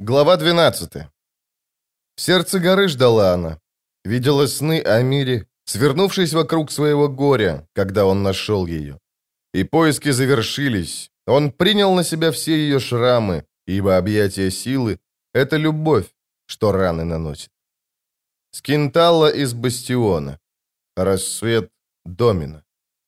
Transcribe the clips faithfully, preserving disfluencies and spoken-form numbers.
Глава двенадцатая. В сердце горы ждала она. Видела сны о мире, свернувшись вокруг своего горя, когда он нашел ее. И поиски завершились. Он принял на себя все ее шрамы, ибо объятие силы — это любовь, что раны наносит. Скинталла из Бастиона. Рассвет Домина.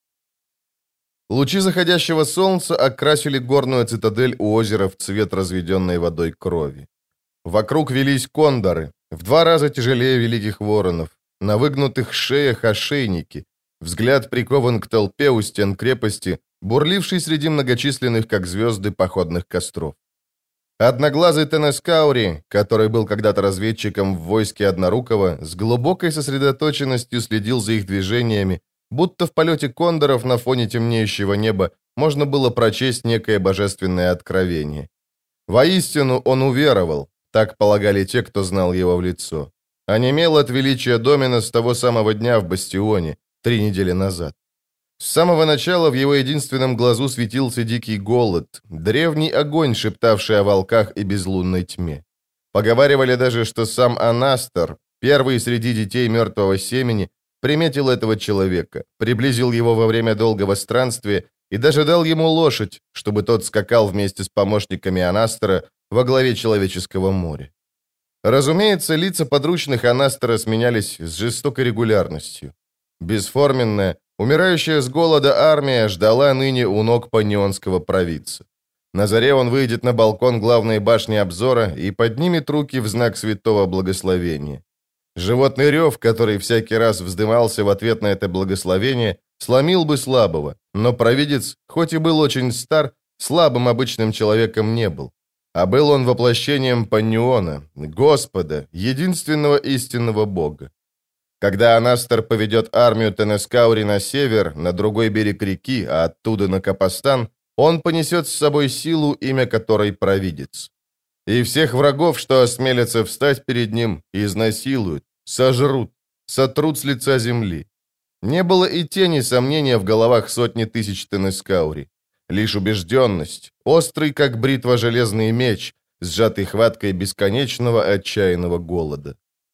Лучи заходящего солнца окрасили горную цитадель у озера в цвет разведенной водой крови. Вокруг велись кондоры, в два раза тяжелее великих воронов, на выгнутых шеях ошейники, взгляд прикован к толпе у стен крепости, бурлившей среди многочисленных, как звезды, походных костров. Одноглазый Тенескаури, который был когда-то разведчиком в войске Однорукого, с глубокой сосредоточенностью следил за их движениями, будто в полете кондоров на фоне темнеющего неба можно было прочесть некое божественное откровение. Воистину он уверовал, так полагали те, кто знал его в лицо. Онемел от величия Домина с того самого дня в Бастионе, три недели назад. С самого начала в его единственном глазу светился дикий голод, древний огонь, шептавший о волках и безлунной тьме. Поговаривали даже, что сам Анастор, первый среди детей мертвого семени, приметил этого человека, приблизил его во время долгого странствия и даже дал ему лошадь, чтобы тот скакал вместе с помощниками Анастора во главе человеческого моря. Разумеется, лица подручных Анастора сменялись с жестокой регулярностью. Бесформенная, умирающая с голода армия ждала ныне у ног панионского провидца. На заре он выйдет на балкон главной башни обзора и поднимет руки в знак святого благословения. Животный рев, который всякий раз вздымался в ответ на это благословение, сломил бы слабого, но провидец, хоть и был очень стар, слабым обычным человеком не был. А был он воплощением Панниона, Господа, единственного истинного Бога. Когда Анастор поведет армию Тенескаури на север, на другой берег реки, а оттуда на Капостан, он понесет с собой силу, имя которой провидец. И всех врагов, что осмелятся встать перед ним, изнасилуют, сожрут, сотрут с лица земли. Не было и тени сомнения в головах сотни тысяч Тенескаури. Лишь убежденность, острый, как бритва, железный меч, сжатый хваткой бесконечного отчаянного голода.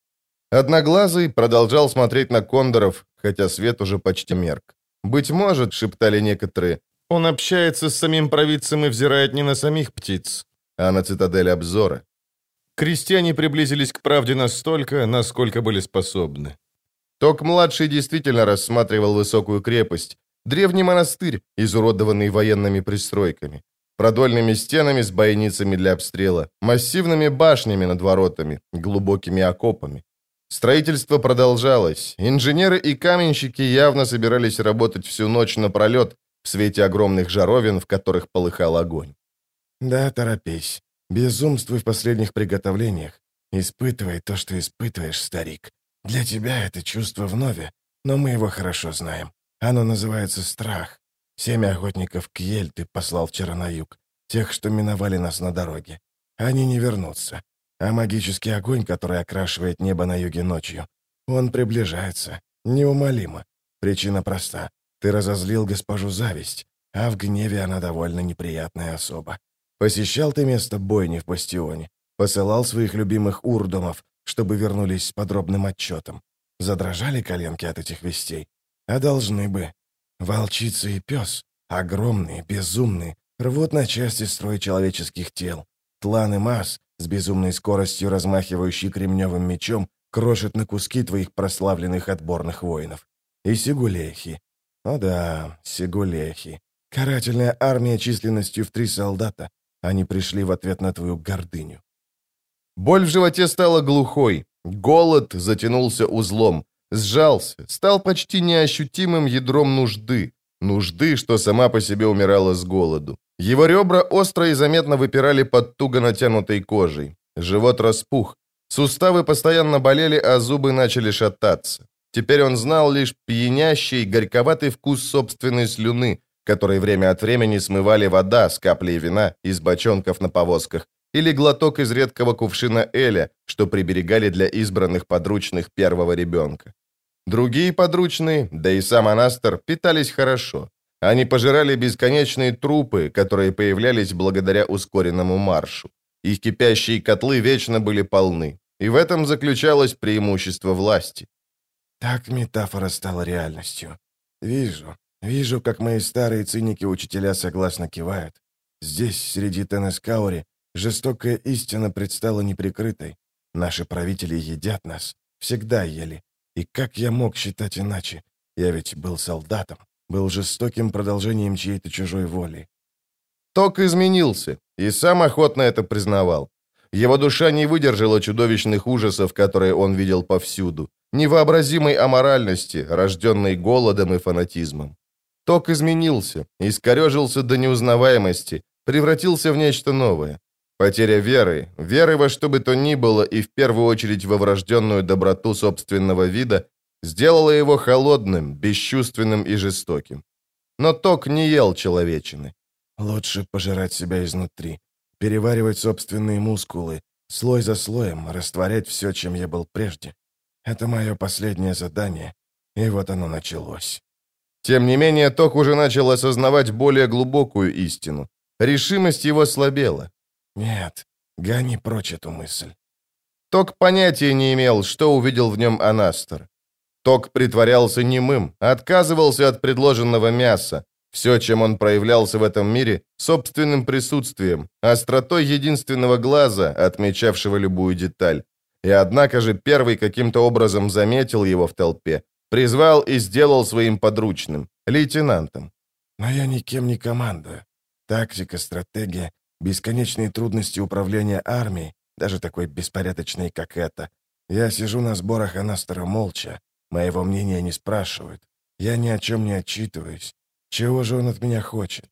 Одноглазый продолжал смотреть на кондоров, хотя свет уже почти мерк. «Быть может, — шептали некоторые, — он общается с самим провидцем и взирает не на самих птиц, а на цитадель обзора». Крестьяне приблизились к правде настолько, насколько были способны. Ток-младший действительно рассматривал высокую крепость, древний монастырь, изуродованный военными пристройками, продольными стенами с бойницами для обстрела, массивными башнями над воротами, глубокими окопами. Строительство продолжалось. Инженеры и каменщики явно собирались работать всю ночь напролет в свете огромных жаровин, в которых полыхал огонь. «Да, торопись. Безумствуй в последних приготовлениях. Испытывай то, что испытываешь, старик. Для тебя это чувство вновь, но мы его хорошо знаем. Оно называется страх. Семь охотников Кьель ты послал вчера на юг, тех, что миновали нас на дороге. Они не вернутся. А магический огонь, который окрашивает небо на юге ночью, он приближается. Неумолимо. Причина проста. Ты разозлил госпожу Зависть, а в гневе она довольно неприятная особа. Посещал ты место бойни в Бастионе, посылал своих любимых урдомов, чтобы вернулись с подробным отчетом. Задрожали коленки от этих вестей? А должны бы. Волчица и пес, огромные, безумные, рвут на части строй человеческих тел. Тлан и Мас, с безумной скоростью размахивающий кремневым мечом, крошит на куски твоих прославленных отборных воинов. И Сигулехи. О да, Сигулехи. Карательная армия численностью в три солдата. Они пришли в ответ на твою гордыню. Боль в животе стала глухой, голод затянулся узлом, сжался, стал почти неощутимым ядром нужды, нужды, что сама по себе умирала с голоду. Его ребра остро и заметно выпирали под туго натянутой кожей. Живот распух, суставы постоянно болели, а зубы начали шататься. Теперь он знал лишь пьянящий, горьковатый вкус собственной слюны, который время от времени смывали вода с каплей вина из бочонков на повозках, или глоток из редкого кувшина эля, что приберегали для избранных подручных первого ребенка. Другие подручные, да и сам Анастор, питались хорошо. Они пожирали бесконечные трупы, которые появлялись благодаря ускоренному маршу. Их кипящие котлы вечно были полны. И в этом заключалось преимущество власти. Так метафора стала реальностью. Вижу, вижу, как мои старые циники-учителя согласно кивают. Здесь, среди Тенескаури, жестокая истина предстала неприкрытой. Наши правители едят нас, всегда ели. И как я мог считать иначе? Я ведь был солдатом, был жестоким продолжением чьей-то чужой воли. Ток изменился, и сам охотно это признавал. Его душа не выдержала чудовищных ужасов, которые он видел повсюду, невообразимой аморальности, рожденной голодом и фанатизмом. Ток изменился, искорежился до неузнаваемости, превратился в нечто новое. Потеря веры, веры во что бы то ни было и в первую очередь во врожденную доброту собственного вида, сделала его холодным, бесчувственным и жестоким. Но Ток не ел человечины. Лучше пожирать себя изнутри, переваривать собственные мускулы, слой за слоем, растворять все, чем я был прежде. Это мое последнее задание, и вот оно началось. Тем не менее, Ток уже начал осознавать более глубокую истину. Решимость его слабела. Нет, гони прочь эту мысль. Ток понятия не имел, что увидел в нем Анастер. Ток притворялся немым, отказывался от предложенного мяса. Все, чем он проявлялся в этом мире, собственным присутствием, остротой единственного глаза, отмечавшего любую деталь. И однако же первый каким-то образом заметил его в толпе, призвал и сделал своим подручным, лейтенантом. Но я никем не командую. Тактика, стратегия, бесконечные трудности управления армией, даже такой беспорядочной, как это. Я сижу на сборах Анастера молча, моего мнения не спрашивают. Я ни о чем не отчитываюсь. Чего же он от меня хочет?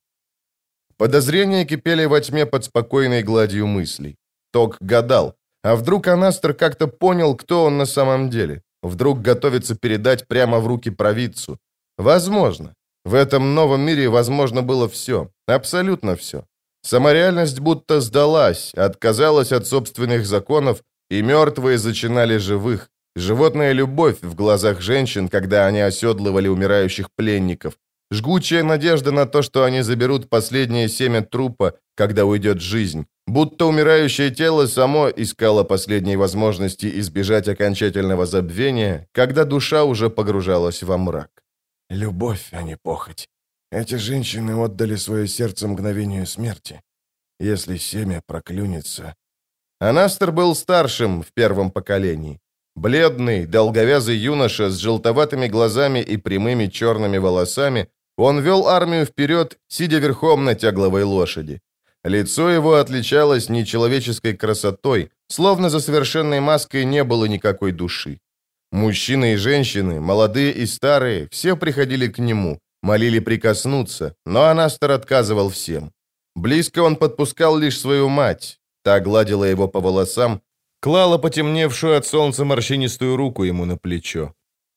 Подозрения кипели во тьме под спокойной гладью мыслей. Ток гадал, а вдруг Анастер как-то понял, кто он на самом деле? Вдруг готовится передать прямо в руки провидцу? Возможно. В этом новом мире возможно было все, абсолютно все. Сама реальность будто сдалась, отказалась от собственных законов, и мертвые зачинали живых. Животная любовь в глазах женщин, когда они оседлывали умирающих пленников. Жгучая надежда на то, что они заберут последнее семя трупа, когда уйдет жизнь. Будто умирающее тело само искало последней возможности избежать окончательного забвения, когда душа уже погружалась во мрак. Любовь, а не похоть. Эти женщины отдали свое сердце мгновению смерти. Если семя проклюнется... Анастер был старшим в первом поколении. Бледный, долговязый юноша с желтоватыми глазами и прямыми черными волосами, он вел армию вперед, сидя верхом на тягловой лошади. Лицо его отличалось нечеловеческой красотой, словно за совершенной маской не было никакой души. Мужчины и женщины, молодые и старые, все приходили к нему, молили прикоснуться, но Анастер отказывал всем. Близко он подпускал лишь свою мать. Та гладила его по волосам, клала потемневшую от солнца морщинистую руку ему на плечо.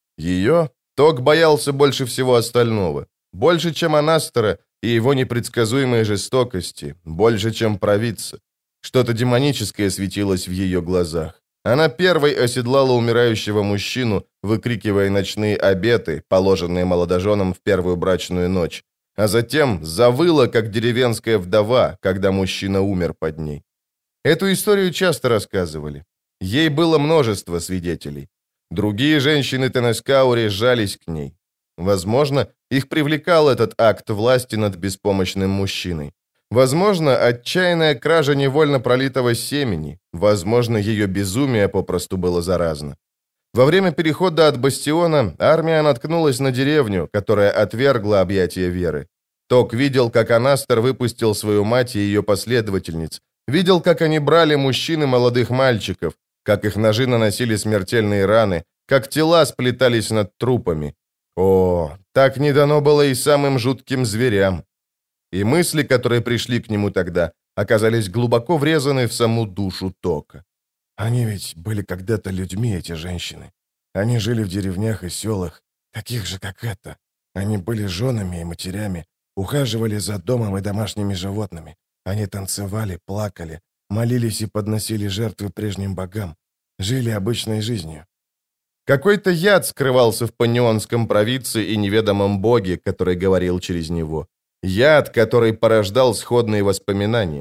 Ее Ток боялся больше всего остального. Больше, чем Анастера и его непредсказуемой жестокости, больше, чем провидца. Что-то демоническое светилось в ее глазах. Она первой оседлала умирающего мужчину, выкрикивая ночные обеты, положенные молодоженам в первую брачную ночь, а затем завыла, как деревенская вдова, когда мужчина умер под ней. Эту историю часто рассказывали. Ей было множество свидетелей. Другие женщины Тенескаури сжались к ней. Возможно, их привлекал этот акт власти над беспомощным мужчиной. Возможно, отчаянная кража невольно пролитого семени. Возможно, ее безумие попросту было заразно. Во время перехода от бастиона армия наткнулась на деревню, которая отвергла объятия веры. Ток видел, как Анастер выпустил свою мать и ее последовательниц. Видел, как они брали мужчин и молодых мальчиков, как их ножи наносили смертельные раны, как тела сплетались над трупами. О, так не дано было и самым жутким зверям. И мысли, которые пришли к нему тогда, оказались глубоко врезаны в саму душу Тока. Они ведь были когда-то людьми, эти женщины. Они жили в деревнях и селах, таких же, как это. Они были женами и матерями, ухаживали за домом и домашними животными. Они танцевали, плакали, молились и подносили жертвы прежним богам. Жили обычной жизнью. Какой-то яд скрывался в панионском провидце и неведомом боге, который говорил через него. Яд, который порождал сходные воспоминания.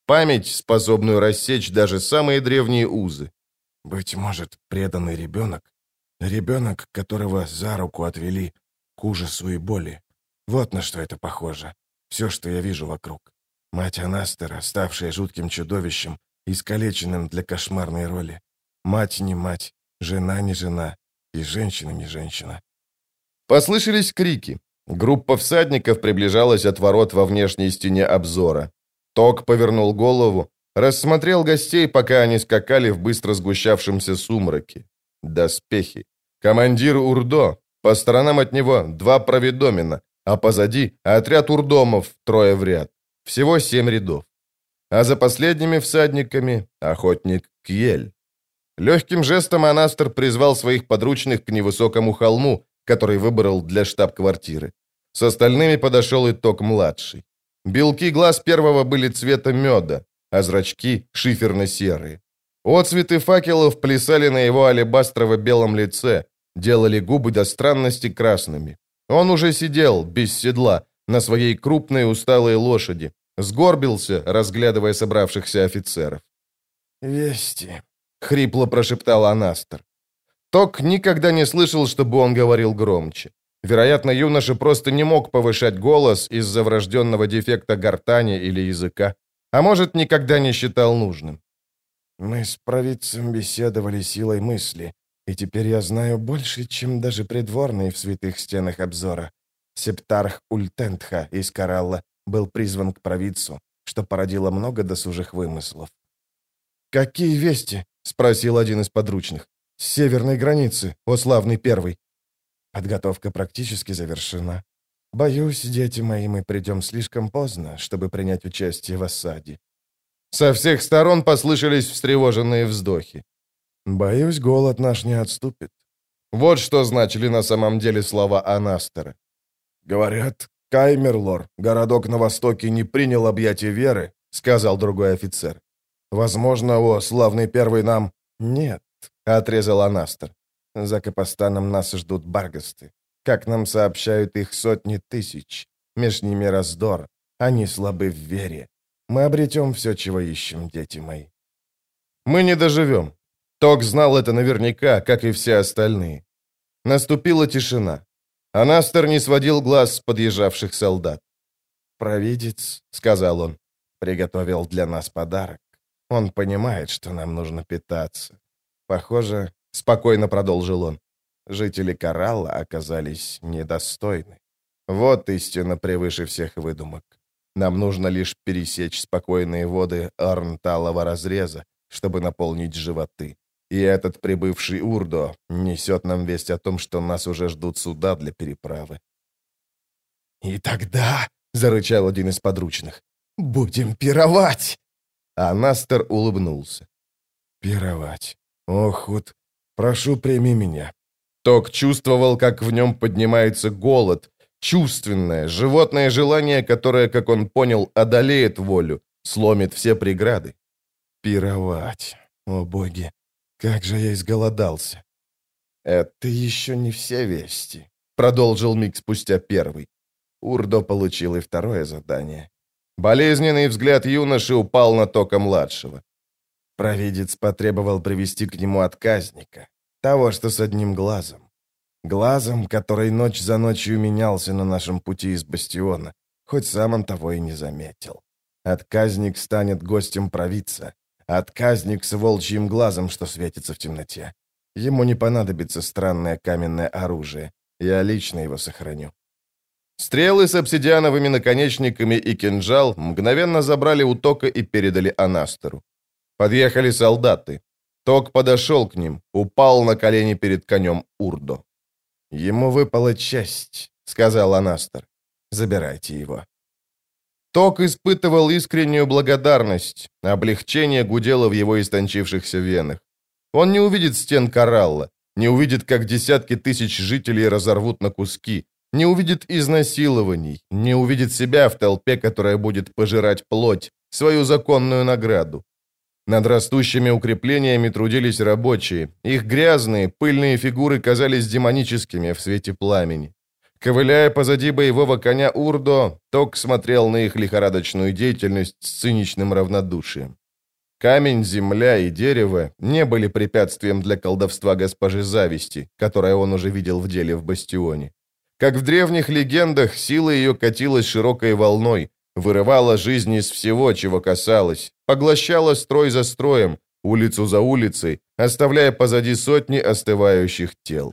память, способную рассечь даже самые древние узы. Быть может, преданный ребенок, ребенок, которого за руку отвели к ужасу и боли. Вот на что это похоже. Все, что я вижу вокруг. Мать Анастера, ставшая жутким чудовищем, искалеченным для кошмарной роли. Мать не мать, жена не жена, и женщина не женщина. Послышались крики. Группа всадников приближалась от ворот во внешней стене обзора. Ток повернул голову, рассмотрел гостей, пока они скакали в быстро сгущавшемся сумраке. Доспехи. Командир Урдо. По сторонам от него два проведомина, а позади отряд урдомов, трое в ряд. Всего семь рядов. А за последними всадниками охотник Кьель. Легким жестом Анастер призвал своих подручных к невысокому холму, который выбрал для штаб-квартиры. С остальными подошел и Ток-младший. Белки глаз первого были цвета меда, а зрачки — шиферно-серые. Отцветы факелов плясали на его алебастрово-белом лице, делали губы до странности красными. Он уже сидел, без седла, на своей крупной усталой лошади, сгорбился, разглядывая собравшихся офицеров. «Вести», — хрипло прошептал Анастер. Ток никогда не слышал, чтобы он говорил громче. Вероятно, юноша просто не мог повышать голос из-за врожденного дефекта гортани или языка, а может, никогда не считал нужным. «Мы с провидцем беседовали силой мысли, и теперь я знаю больше, чем даже придворный в святых стенах обзора. Септарх Ультентха из Каралла был призван к провидцу, что породило много досужих вымыслов». «Какие вести?» — спросил один из подручных. «С северной границы, о славный первый». «Подготовка практически завершена. Боюсь, дети мои, мы придем слишком поздно, чтобы принять участие в осаде». Со всех сторон послышались встревоженные вздохи. «Боюсь, голод наш не отступит». Вот что значили на самом деле слова Анастера. «Говорят, Каймерлор, городок на востоке, не принял объятия веры», — сказал другой офицер. «Возможно, о, славный первый нам...» «Нет», — отрезал Анастер. «За Капостаном нас ждут баргасты. Как нам сообщают, их сотни тысяч. Меж ними раздор. Они слабы в вере. Мы обретем все, чего ищем, дети мои». «Мы не доживем». Ток знал это наверняка, как и все остальные. Наступила тишина. Анастер не сводил глаз с подъезжавших солдат. «Провидец», — сказал он, — «приготовил для нас подарок. Он понимает, что нам нужно питаться. Похоже, — спокойно продолжил он, — жители Каралла оказались недостойны. Вот истина превыше всех выдумок. Нам нужно лишь пересечь спокойные воды Арнталова разреза, чтобы наполнить животы. И этот прибывший Урдо несет нам весть о том, что нас уже ждут суда для переправы». «И тогда, — зарычал один из подручных, — будем пировать!» А Настер улыбнулся. «Пировать. О, Худ, прошу, прими меня». Ток чувствовал, как в нем поднимается голод, чувственное, животное желание, которое, как он понял, одолеет волю, сломит все преграды. «Пировать. О, боги, как же я изголодался!» «Это еще не все вести», — продолжил миг спустя первый. Урдо получил и второе задание. Болезненный взгляд юноши упал на Тока-младшего. Провидец потребовал привести к нему отказника, того, что с одним глазом. Глазом, который ночь за ночью менялся на нашем пути из бастиона, хоть сам он того и не заметил. Отказник станет гостем провидца. Отказник с волчьим глазом, что светится в темноте. Ему не понадобится странное каменное оружие. Я лично его сохраню. Стрелы с обсидиановыми наконечниками и кинжал мгновенно забрали у Тока и передали Анастеру. Подъехали солдаты. Ток подошел к ним, упал на колени перед конем Урдо. «Ему выпала честь», — сказал Анастер. «Забирайте его». Ток испытывал искреннюю благодарность, облегчение гудело в его истончившихся венах. Он не увидит стен Каралла, не увидит, как десятки тысяч жителей разорвут на куски, не увидит изнасилований, не увидит себя в толпе, которая будет пожирать плоть, свою законную награду. Над растущими укреплениями трудились рабочие. Их грязные, пыльные фигуры казались демоническими в свете пламени. Ковыляя позади боевого коня Урдо, Ток смотрел на их лихорадочную деятельность с циничным равнодушием. Камень, земля и дерево не были препятствием для колдовства госпожи Зависти, которое он уже видел в деле в Бастионе. Как в древних легендах, сила ее катилась широкой волной, вырывала жизнь из всего, чего касалась, поглощала строй за строем, улицу за улицей, оставляя позади сотни остывающих тел.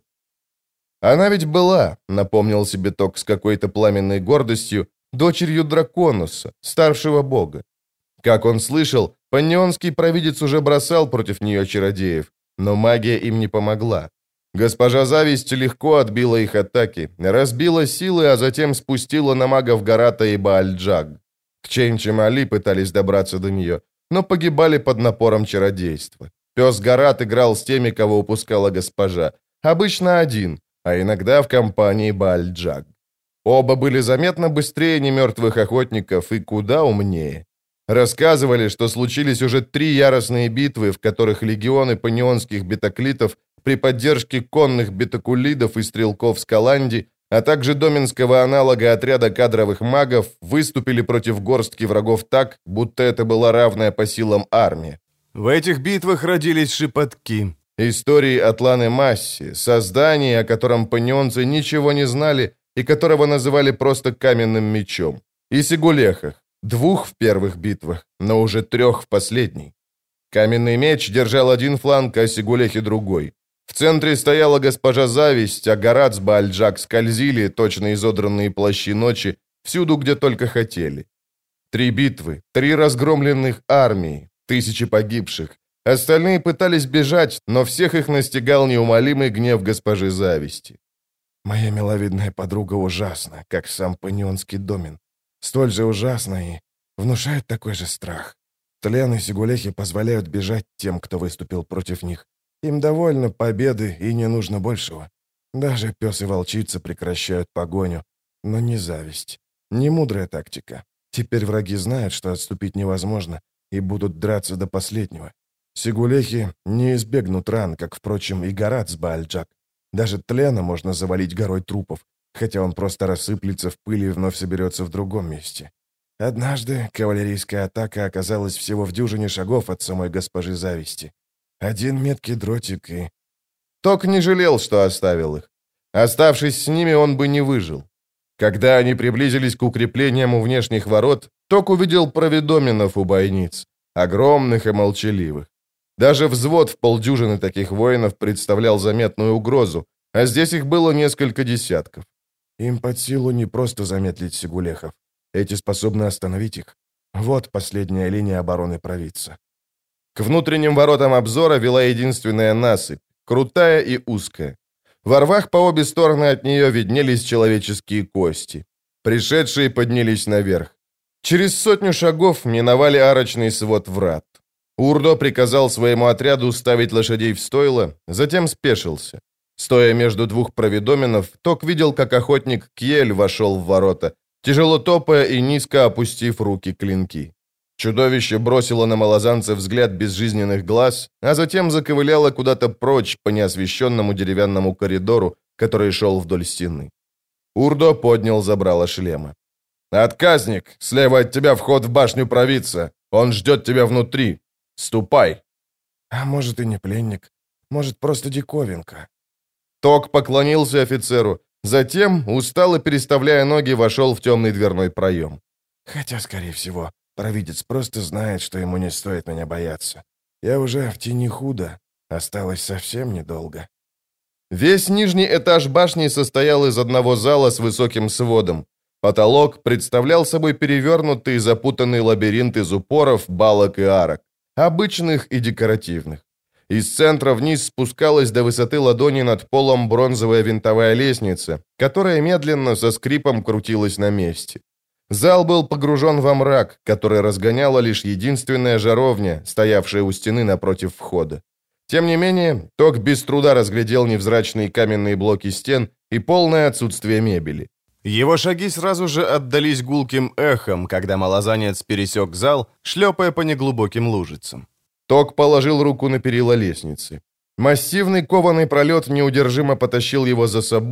Она ведь была, напомнил себе Ток с какой-то пламенной гордостью, дочерью Драконуса, старшего бога. Как он слышал, паннионский провидец уже бросал против нее чародеев, но магия им не помогла. Госпожа Зависть легко отбила их атаки, разбила силы, а затем спустила на магов Гарата и Баальджаг. К Чейн-Чемали пытались добраться до нее, но погибали под напором чародейства. Пес Гарат играл с теми, кого упускала госпожа, обычно один, а иногда в компании Баальджаг. Оба были заметно быстрее немертвых охотников и куда умнее. Рассказывали, что случились уже три яростные битвы, в которых легионы панионских бетаклитов при поддержке конных бетакулидов и стрелков Скаланди, а также доменского аналога отряда кадровых магов, выступили против горстки врагов так, будто это была равная по силам армия. В этих битвах родились шепотки. Истории Атланы Масси, создание, о котором панионцы ничего не знали и которого называли просто каменным мечом. И Сигулехах, двух в первых битвах, но уже трех в последней. Каменный меч держал один фланг, а Сигулехи другой. В центре стояла госпожа Зависть, а Гарат с Баальджак скользили, точно изодранные плащи ночи, всюду, где только хотели. Три битвы, три разгромленных армии, тысячи погибших. Остальные пытались бежать, но всех их настигал неумолимый гнев госпожи Зависти. Моя миловидная подруга ужасна, как сам панионский домен. Столь же ужасна и внушает такой же страх. Тлен и Сигулехи позволяют бежать тем, кто выступил против них. Им довольно победы и не нужно большего. Даже пес и волчица прекращают погоню, но не зависть. Не мудрая тактика. Теперь враги знают, что отступить невозможно, и будут драться до последнего. Сигулехи не избегнут ран, как, впрочем, и Гарат с Баальджак. Даже Тлена можно завалить горой трупов, хотя он просто рассыплется в пыли и вновь соберется в другом месте. Однажды кавалерийская атака оказалась всего в дюжине шагов от самой госпожи Зависти. Один меткий дротик и... Ток не жалел, что оставил их. Оставшись с ними, он бы не выжил. Когда они приблизились к укреплениям у внешних ворот, Ток увидел проведоменов у бойниц, огромных и молчаливых. Даже взвод в полдюжины таких воинов представлял заметную угрозу, а здесь их было несколько десятков. Им под силу не просто замедлить Сигулехов. Эти способны остановить их. Вот последняя линия обороны провидца. К внутренним воротам обзора вела единственная насыпь, крутая и узкая. Во рвах по обе стороны от нее виднелись человеческие кости. Пришедшие поднялись наверх. Через сотню шагов миновали арочный свод врат. Урдо приказал своему отряду ставить лошадей в стойло, затем спешился. Стоя между двух проведоменов, Ток видел, как охотник Кьель вошел в ворота, тяжело топая и низко опустив руки клинки. Чудовище бросило на малозанца взгляд безжизненных глаз, а затем заковыляло куда-то прочь по неосвещенному деревянному коридору, который шел вдоль стены. Урдо поднял забрало шлема. «Отказник! Слева от тебя вход в башню провидца! Он ждет тебя внутри! Ступай!» «А может, и не пленник. Может, просто диковинка». Ток поклонился офицеру, затем, устало переставляя ноги, вошел в темный дверной проем. «Хотя, скорее всего, провидец просто знает, что ему не стоит меня бояться. Я уже в тени худо. Осталось совсем недолго». Весь нижний этаж башни состоял из одного зала с высоким сводом. Потолок представлял собой перевернутый запутанный лабиринт из упоров, балок и арок, обычных и декоративных. Из центра вниз спускалась до высоты ладони над полом бронзовая винтовая лестница, которая медленно со скрипом крутилась на месте. Зал был погружен во мрак, который разгоняла лишь единственная жаровня, стоявшая у стены напротив входа. Тем не менее, Ток без труда разглядел невзрачные каменные блоки стен и полное отсутствие мебели. Его шаги сразу же отдались гулким эхом, когда малозанец пересек зал, шлепая по неглубоким лужицам. Ток положил руку на перила лестницы. Массивный кованый пролет неудержимо потащил его за собой,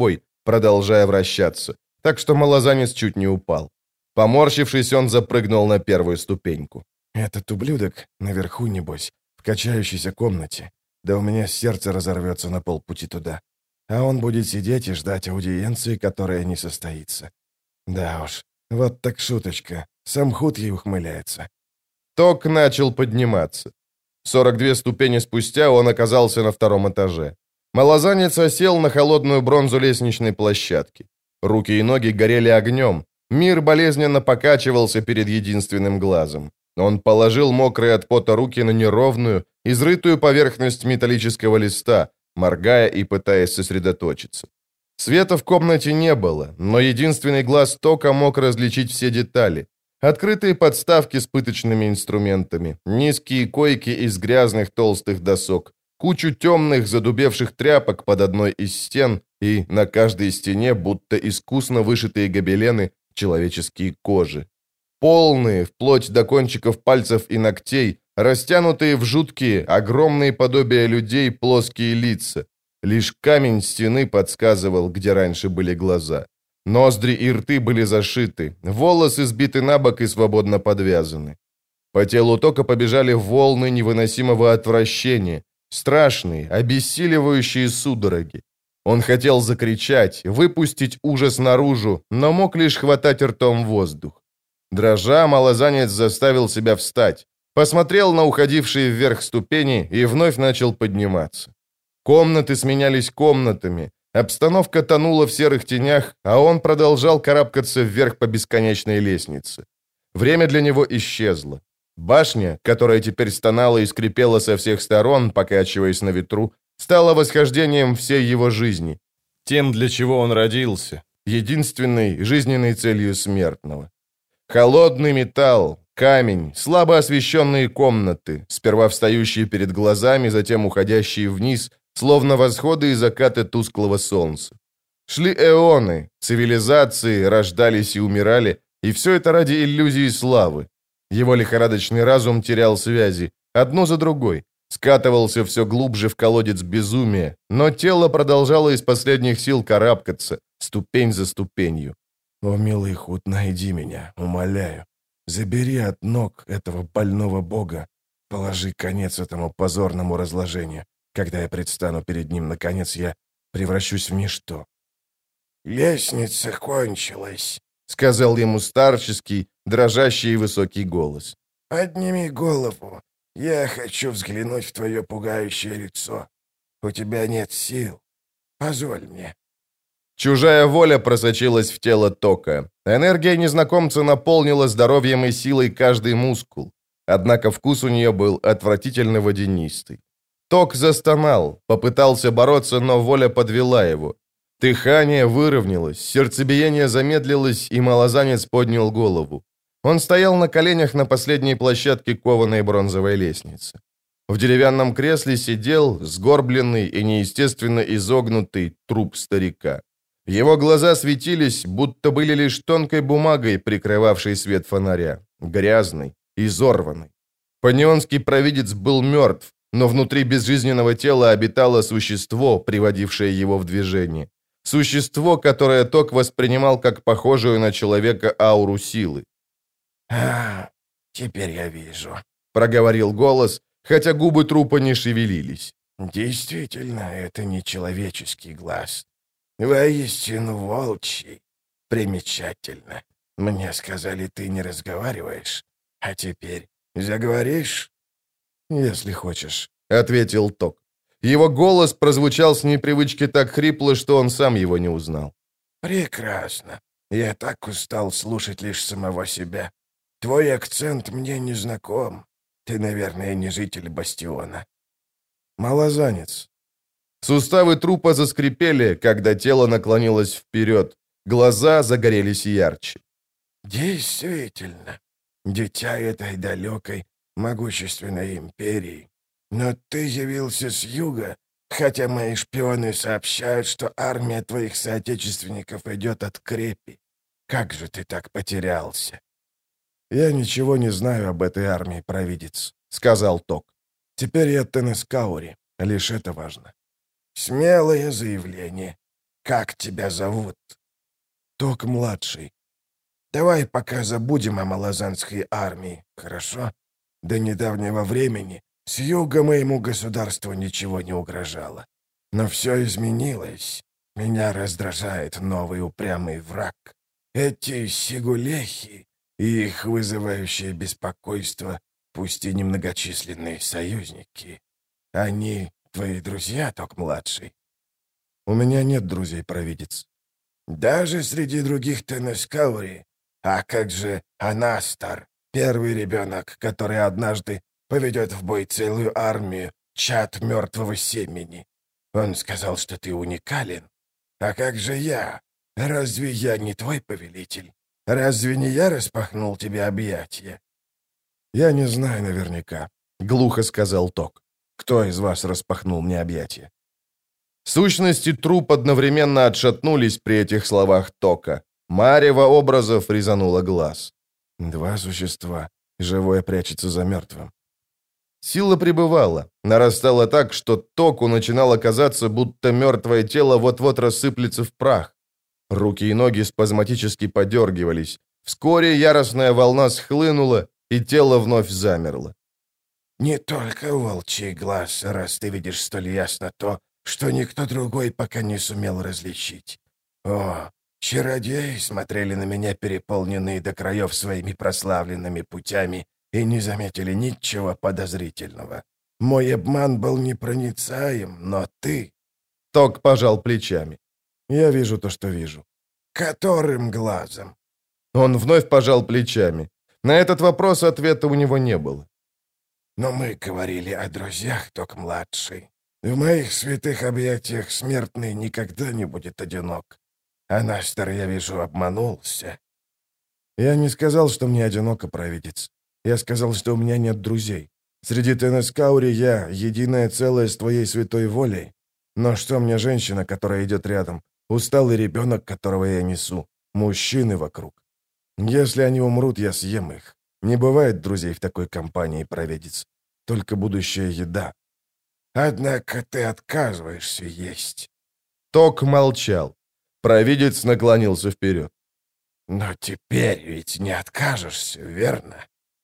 продолжая вращаться, так что малозанец чуть не упал. Поморщившись, он запрыгнул на первую ступеньку. «Этот ублюдок наверху, небось, в качающейся комнате. Да у меня сердце разорвется на полпути туда. А он будет сидеть и ждать аудиенции, которая не состоится. Да уж, вот так шуточка. Сам худ ей ухмыляется». Ток начал подниматься. сорок две ступени спустя он оказался на втором этаже. Малозанец осел на холодную бронзу лестничной площадки. Руки и ноги горели огнем. Мир болезненно покачивался перед единственным глазом. Он положил мокрые от пота руки на неровную, изрытую поверхность металлического листа, моргая и пытаясь сосредоточиться. Света в комнате не было, но единственный глаз Тока мог различить все детали. Открытые подставки с пыточными инструментами, низкие койки из грязных толстых досок, кучу темных задубевших тряпок под одной из стен и на каждой стене будто искусно вышитые гобелены человеческие кожи. Полные, вплоть до кончиков пальцев и ногтей, растянутые в жуткие, огромные подобия людей плоские лица. Лишь камень стены подсказывал, где раньше были глаза. Ноздри и рты были зашиты, волосы сбиты на бок и свободно подвязаны. По телу Тока побежали волны невыносимого отвращения, страшные, обессиливающие судороги. Он хотел закричать, выпустить ужас наружу, но мог лишь хватать ртом воздух. Дрожа, малозанец заставил себя встать, посмотрел на уходившие вверх ступени и вновь начал подниматься. Комнаты сменялись комнатами, обстановка тонула в серых тенях, а он продолжал карабкаться вверх по бесконечной лестнице. Время для него исчезло. Башня, которая теперь стонала и скрипела со всех сторон, покачиваясь на ветру, стала восхождением всей его жизни, тем, для чего он родился, единственной жизненной целью смертного. Холодный металл, камень, слабо освещенные комнаты, сперва встающие перед глазами, затем уходящие вниз, словно восходы и закаты тусклого солнца. Шли эоны, цивилизации рождались и умирали, и все это ради иллюзии славы. Его лихорадочный разум терял связи, одну за другой, скатывался все глубже в колодец безумия, но тело продолжало из последних сил карабкаться, ступень за ступенью. «О, милый худ, найди меня, умоляю. Забери от ног этого больного бога. Положи конец этому позорному разложению. Когда я предстану перед ним, наконец я превращусь в ничто». «Лестница кончилась», — сказал ему старческий, дрожащий и высокий голос. «Подними голову. Я хочу взглянуть в твое пугающее лицо. У тебя нет сил. Позволь мне». Чужая воля просочилась в тело Тока. Энергия незнакомца наполнила здоровьем и силой каждый мускул. Однако вкус у нее был отвратительно водянистый. Ток застонал, попытался бороться, но воля подвела его. Дыхание выровнялось, сердцебиение замедлилось, и малозанец поднял голову. Он стоял на коленях на последней площадке кованой бронзовой лестницы. В деревянном кресле сидел сгорбленный и неестественно изогнутый труп старика. Его глаза светились, будто были лишь тонкой бумагой, прикрывавшей свет фонаря, грязный, изорванный. Панионский провидец был мертв, но внутри безжизненного тела обитало существо, приводившее его в движение. Существо, которое Ток воспринимал как похожую на человека ауру силы. «А, теперь я вижу», — проговорил голос, хотя губы трупа не шевелились. «Действительно, это не человеческий глаз. Воистину волчий. Примечательно. Мне сказали, ты не разговариваешь. А теперь заговоришь?» «Если хочешь», — ответил Ток. Его голос прозвучал с непривычки так хрипло, что он сам его не узнал. «Прекрасно. Я так устал слушать лишь самого себя. Твой акцент мне не знаком. Ты, наверное, не житель Бастиона». «Малозанец». Суставы трупа заскрипели, когда тело наклонилось вперед. Глаза загорелись ярче. «Действительно, дитя этой далекой, могущественной империи. Но ты явился с юга, хотя мои шпионы сообщают, что армия твоих соотечественников идет от крепи. Как же ты так потерялся?» «Я ничего не знаю об этой армии, провидец», — сказал Ток. «Теперь я Тенескаури, лишь это важно». «Смелое заявление. Как тебя зовут?» Ток-младший. «Давай пока забудем о малазанской армии, хорошо? До недавнего времени с юга моему государству ничего не угрожало. Но все изменилось. Меня раздражает новый упрямый враг. Эти сигулехи и их вызывающее беспокойство, пусть и немногочисленные союзники. Они твои друзья, Ток-младший?» «У меня нет друзей, провидец». «Даже среди других Тенескаури? А как же Анастар, первый ребенок, который однажды поведет в бой целую армию, чад мертвого семени? Он сказал, что ты уникален. А как же я? Разве я не твой повелитель? Разве не я распахнул тебе объятия?» «Я не знаю наверняка», — глухо сказал Ток. «Кто из вас распахнул мне объятия?» Сущности труп одновременно отшатнулись при этих словах Тока. Марево образов резануло глаз. «Два существа. Живое прячется за мертвым». Сила пребывала. Нарастала так, что Току начинало казаться, будто мертвое тело вот-вот рассыплется в прах. Руки и ноги спазматически подергивались. Вскоре яростная волна схлынула, и тело вновь замерло. «Не только волчий глаз, раз ты видишь столь ясно то, что никто другой пока не сумел различить. О, чародеи смотрели на меня, переполненные до краев своими прославленными путями, и не заметили ничего подозрительного. Мой обман был непроницаем, но ты...» Ток пожал плечами. «Я вижу то, что вижу». «Которым глазом?» Он вновь пожал плечами. На этот вопрос ответа у него не было. «Но мы говорили о друзьях, Ток-младший. В моих святых объятиях смертный никогда не будет одинок. А Настер, я вижу, обманулся». «Я не сказал, что мне одиноко, провидец. Я сказал, что у меня нет друзей. Среди Тенескаури я единое целое с твоей святой волей. Но что мне женщина, которая идет рядом, усталый ребенок, которого я несу, мужчины вокруг? Если они умрут, я съем их. Не бывает друзей в такой компании, провидец. Только будущая еда». «Однако ты отказываешься есть». Ток молчал. Провидец наклонился вперед. «Но теперь ведь не откажешься, верно?»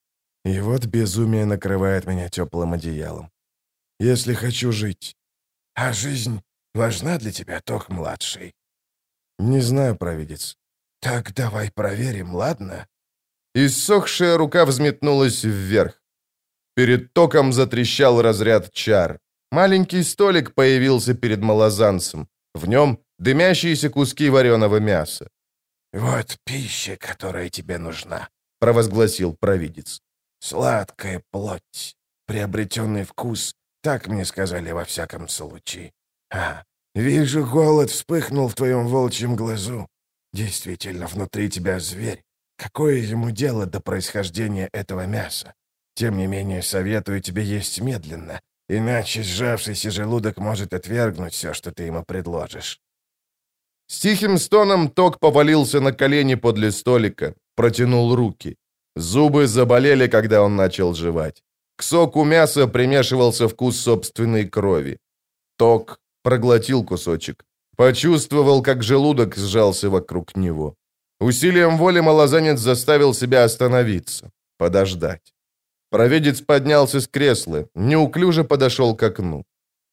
И вот безумие накрывает меня теплым одеялом. Если хочу жить. «А жизнь важна для тебя, Ток-младший?» Не знаю, провидец. «Так давай проверим, ладно?» Иссохшая рука взметнулась вверх. Перед Током затрещал разряд чар. Маленький столик появился перед малазанцем. В нем дымящиеся куски вареного мяса. «Вот пища, которая тебе нужна», — провозгласил провидец. «Сладкая плоть, приобретенный вкус, так мне сказали во всяком случае. А, вижу, голод вспыхнул в твоем волчьем глазу. Действительно, внутри тебя зверь. Какое ему дело до происхождения этого мяса? Тем не менее, советую тебе есть медленно, иначе сжавшийся желудок может отвергнуть все, что ты ему предложишь». С тихим стоном Ток повалился на колени подле столика, протянул руки. Зубы заболели, когда он начал жевать. К соку мяса примешивался вкус собственной крови. Ток проглотил кусочек. Почувствовал, как желудок сжался вокруг него. Усилием воли малазанец заставил себя остановиться, подождать. Провидец поднялся с кресла, неуклюже подошел к окну.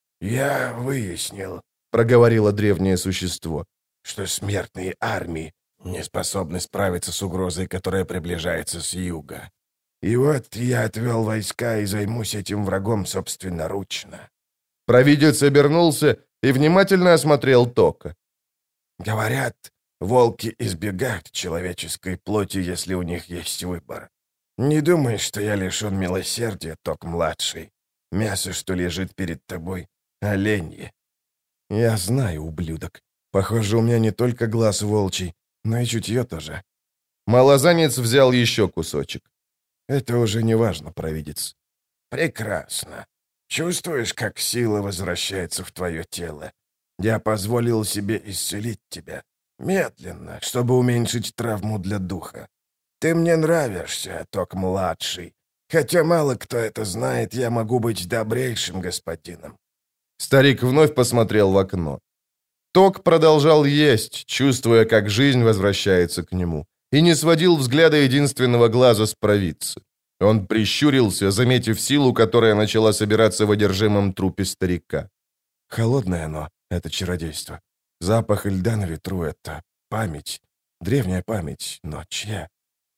«Я выяснил», — проговорило древнее существо, «что смертные армии не способны справиться с угрозой, которая приближается с юга. И вот я отвел войска и займусь этим врагом собственноручно». Провидец обернулся и внимательно осмотрел Тока. «Говорят, волки избегают человеческой плоти, если у них есть выбор. Не думай, что я лишен милосердия, Ток-младший. Мясо, что лежит перед тобой, оленье». «Я знаю, ублюдок. Похоже, у меня не только глаз волчий, но и чутье тоже». Малазанец взял еще кусочек. «Это уже не важно, провидец». «Прекрасно. Чувствуешь, как сила возвращается в твое тело? Я позволил себе исцелить тебя. Медленно, чтобы уменьшить травму для духа. Ты мне нравишься, Ток-младший. Хотя мало кто это знает, я могу быть добрейшим господином». Старик вновь посмотрел в окно. Ток продолжал есть, чувствуя, как жизнь возвращается к нему, и не сводил взгляда единственного глаза с провидца. Он прищурился, заметив силу, которая начала собираться в одержимом трупе старика. Холодное оно, это чародейство. Запах льда на ветру — это память. Древняя память, но чья?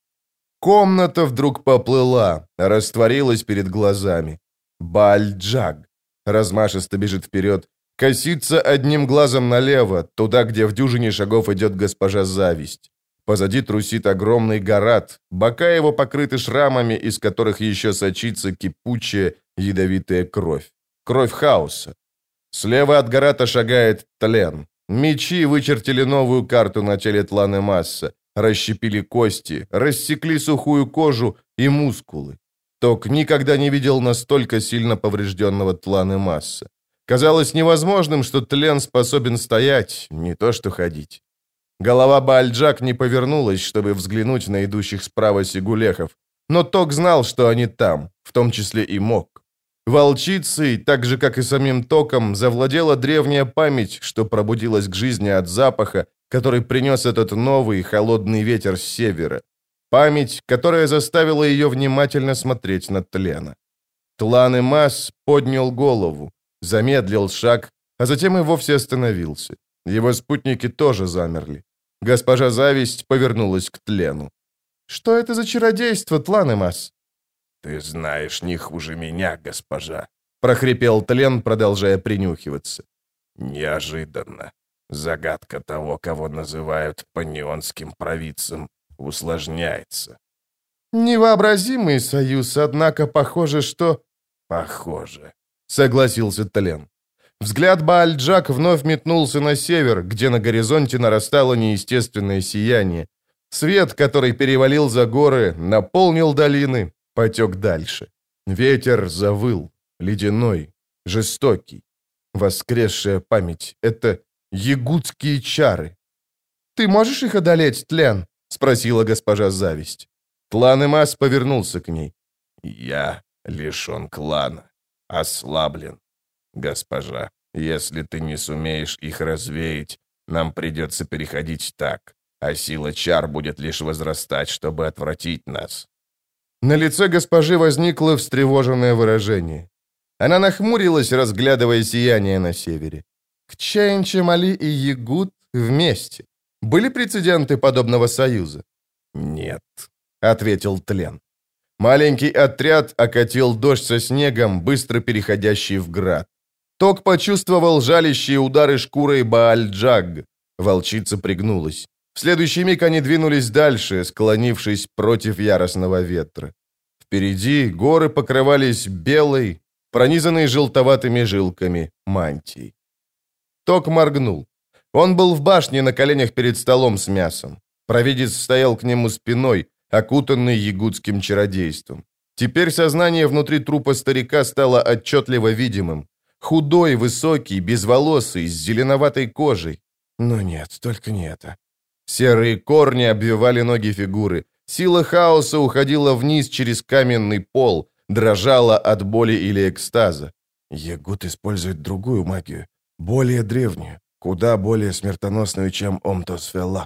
Комната вдруг поплыла, растворилась перед глазами. Бааль-Джаг размашисто бежит вперед, косится одним глазом налево, туда, где в дюжине шагов идет госпожа Зависть. Позади трусит огромный Гарат, бока его покрыты шрамами, из которых еще сочится кипучая ядовитая кровь. Кровь хаоса. Слева от Гарата шагает Тлен. Мечи вычертили новую карту на теле Тланы Масса, расщепили кости, рассекли сухую кожу и мускулы. Ток никогда не видел настолько сильно поврежденного Тланы Масса. Казалось невозможным, что Тлен способен стоять, не то что ходить. Голова Бааль-Джаг не повернулась, чтобы взглянуть на идущих справа сигулехов, но Ток знал, что они там, в том числе и Мок. Волчицей, так же, как и самим Током, завладела древняя память, что пробудилась к жизни от запаха, который принес этот новый холодный ветер с севера. Память, которая заставила ее внимательно смотреть на Тлена. Тланы Масс поднял голову, замедлил шаг, а затем и вовсе остановился. Его спутники тоже замерли. Госпожа Зависть повернулась к Тлену. «Что это за чародейство, Тланы Масс?» «Ты знаешь не хуже меня, госпожа», — прохрипел Тлен, продолжая принюхиваться. «Неожиданно. Загадка того, кого называют панионским провидцем, усложняется». «Невообразимый союз, однако похоже, что...» «Похоже», — согласился Тлен. Взгляд Бааль-Джаг вновь метнулся на север, где на горизонте нарастало неестественное сияние. Свет, который перевалил за горы, наполнил долины, потек дальше. Ветер завыл, ледяной, жестокий. Воскресшая память — это ягудские чары. «Ты можешь их одолеть, Тлен?» — спросила госпожа Зависть. Тлан Эмас повернулся к ней. «Я лишен клана, ослаблен. Госпожа, если ты не сумеешь их развеять, нам придется переходить так, а сила чар будет лишь возрастать, чтобы отвратить нас». На лице госпожи возникло встревоженное выражение. Она нахмурилась, разглядывая сияние на севере. Кчаин-Чамали и Ягуд вместе. Были прецеденты подобного союза? «Нет», — ответил Тлен. Маленький отряд окатил дождь со снегом, быстро переходящий в град. Ток почувствовал жалящие удары шкурой Бааль-Джаг. Волчица пригнулась. В следующий миг они двинулись дальше, склонившись против яростного ветра. Впереди горы покрывались белой, пронизанной желтоватыми жилками мантией. Ток моргнул. Он был в башне на коленях перед столом с мясом. Провидец стоял к нему спиной, окутанный ягудским чародейством. Теперь сознание внутри трупа старика стало отчетливо видимым. Худой, высокий, безволосый, с зеленоватой кожей. Но нет, только не это. Серые корни обвивали ноги фигуры. Сила хаоса уходила вниз через каменный пол, дрожала от боли или экстаза. Ягуд использует другую магию, более древнюю, куда более смертоносную, чем Омтосфеллак.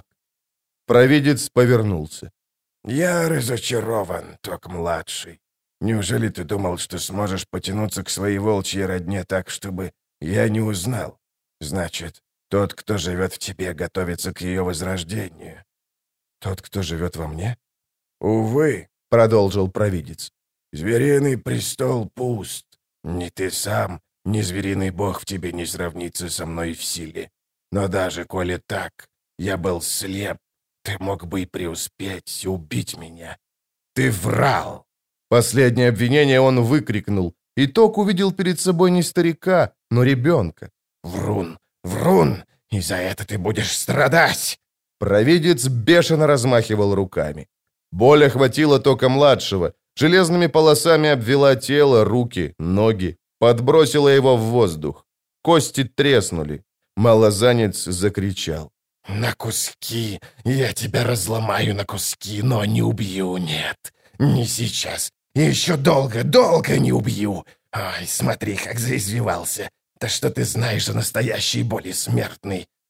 Провидец повернулся. «Я разочарован, Ток-младший. Неужели ты думал, что сможешь потянуться к своей волчьей родне так, чтобы я не узнал? Значит, тот, кто живет в тебе, готовится к ее возрождению». «Тот, кто живет во мне?» «Увы», — продолжил провидец. «Звериный престол пуст. Ни ты сам, ни звериный бог в тебе не сравнится со мной в силе. Но даже коли так, я был слеп, ты мог бы и преуспеть, убить меня. Ты врал!» Последнее обвинение он выкрикнул, и Ток увидел перед собой не старика, но ребенка. «Врун! Врун! И за это ты будешь страдать!» Провидец бешено размахивал руками. Боль охватила Тока-младшего, железными полосами обвела тело, руки, ноги, подбросила его в воздух. Кости треснули. Малозанец закричал. «На куски! Я тебя разломаю на куски, но не убью, нет! Не сейчас! Еще долго, долго не убью! Ой, смотри, как заизвивался! Да что ты знаешь о настоящей боли, смертный?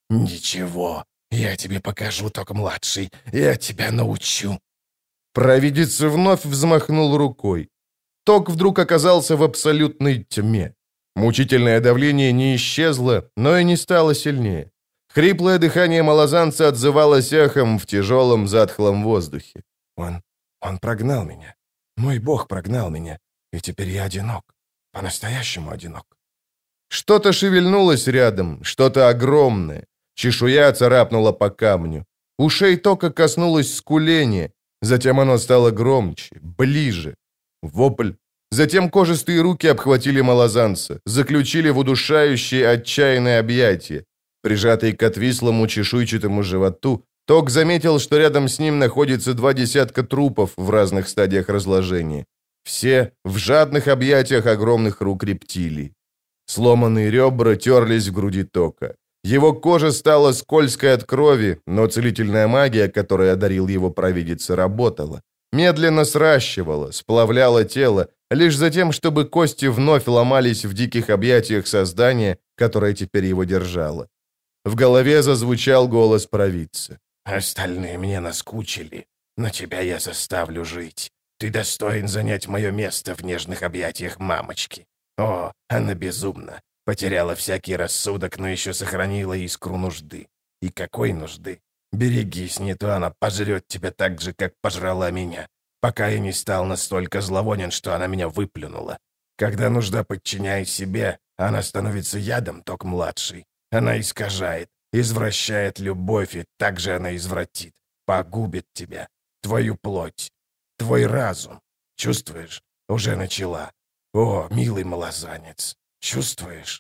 «Ничего, я тебе покажу, Ток-младший, я тебя научу». Провидец вновь взмахнул рукой. Ток вдруг оказался в абсолютной тьме. Мучительное давление не исчезло, но и не стало сильнее. Хриплое дыхание малозанца отзывалось эхом в тяжелом затхлом воздухе. Он... он прогнал меня. Мой бог прогнал меня, и теперь я одинок. По-настоящему одинок. Что-то шевельнулось рядом, что-то огромное. Чешуя царапнула по камню. Ушей Тока коснулось скуление. Затем оно стало громче, ближе. Вопль. Затем кожистые руки обхватили малозанца, заключили в удушающее отчаянное объятие. Прижатый к отвислому чешуйчатому животу, Ток заметил, что рядом с ним находится два десятка трупов в разных стадиях разложения. Все в жадных объятиях огромных рук рептилий. Сломанные ребра терлись в груди Тока. Его кожа стала скользкой от крови, но целительная магия, которой одарил его провидец, работала. Медленно сращивала, сплавляла тело, лишь за тем, чтобы кости вновь ломались в диких объятиях создания, которое теперь его держало. В голове зазвучал голос провидца. «Остальные мне наскучили, но тебя я заставлю жить. Ты достоин занять мое место в нежных объятиях мамочки. О, она безумна, потеряла всякий рассудок, но еще сохранила искру нужды. И какой нужды? Берегись, не то она пожрет тебя так же, как пожрала меня, пока я не стал настолько зловонен, что она меня выплюнула. Когда нужда подчиняет себе, она становится ядом, Ток-младший. Она искажает, извращает любовь, и также она извратит, погубит тебя, твою плоть, твой разум. Чувствуешь? Уже начала. О, милый малозанец, чувствуешь?»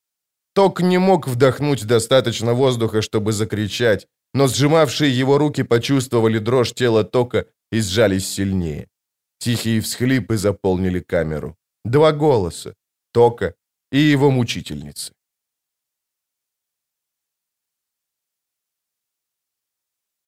Ток не мог вдохнуть достаточно воздуха, чтобы закричать, но сжимавшие его руки почувствовали дрожь тела Тока и сжались сильнее. Тихие всхлипы заполнили камеру. Два голоса — Тока и его мучительницы.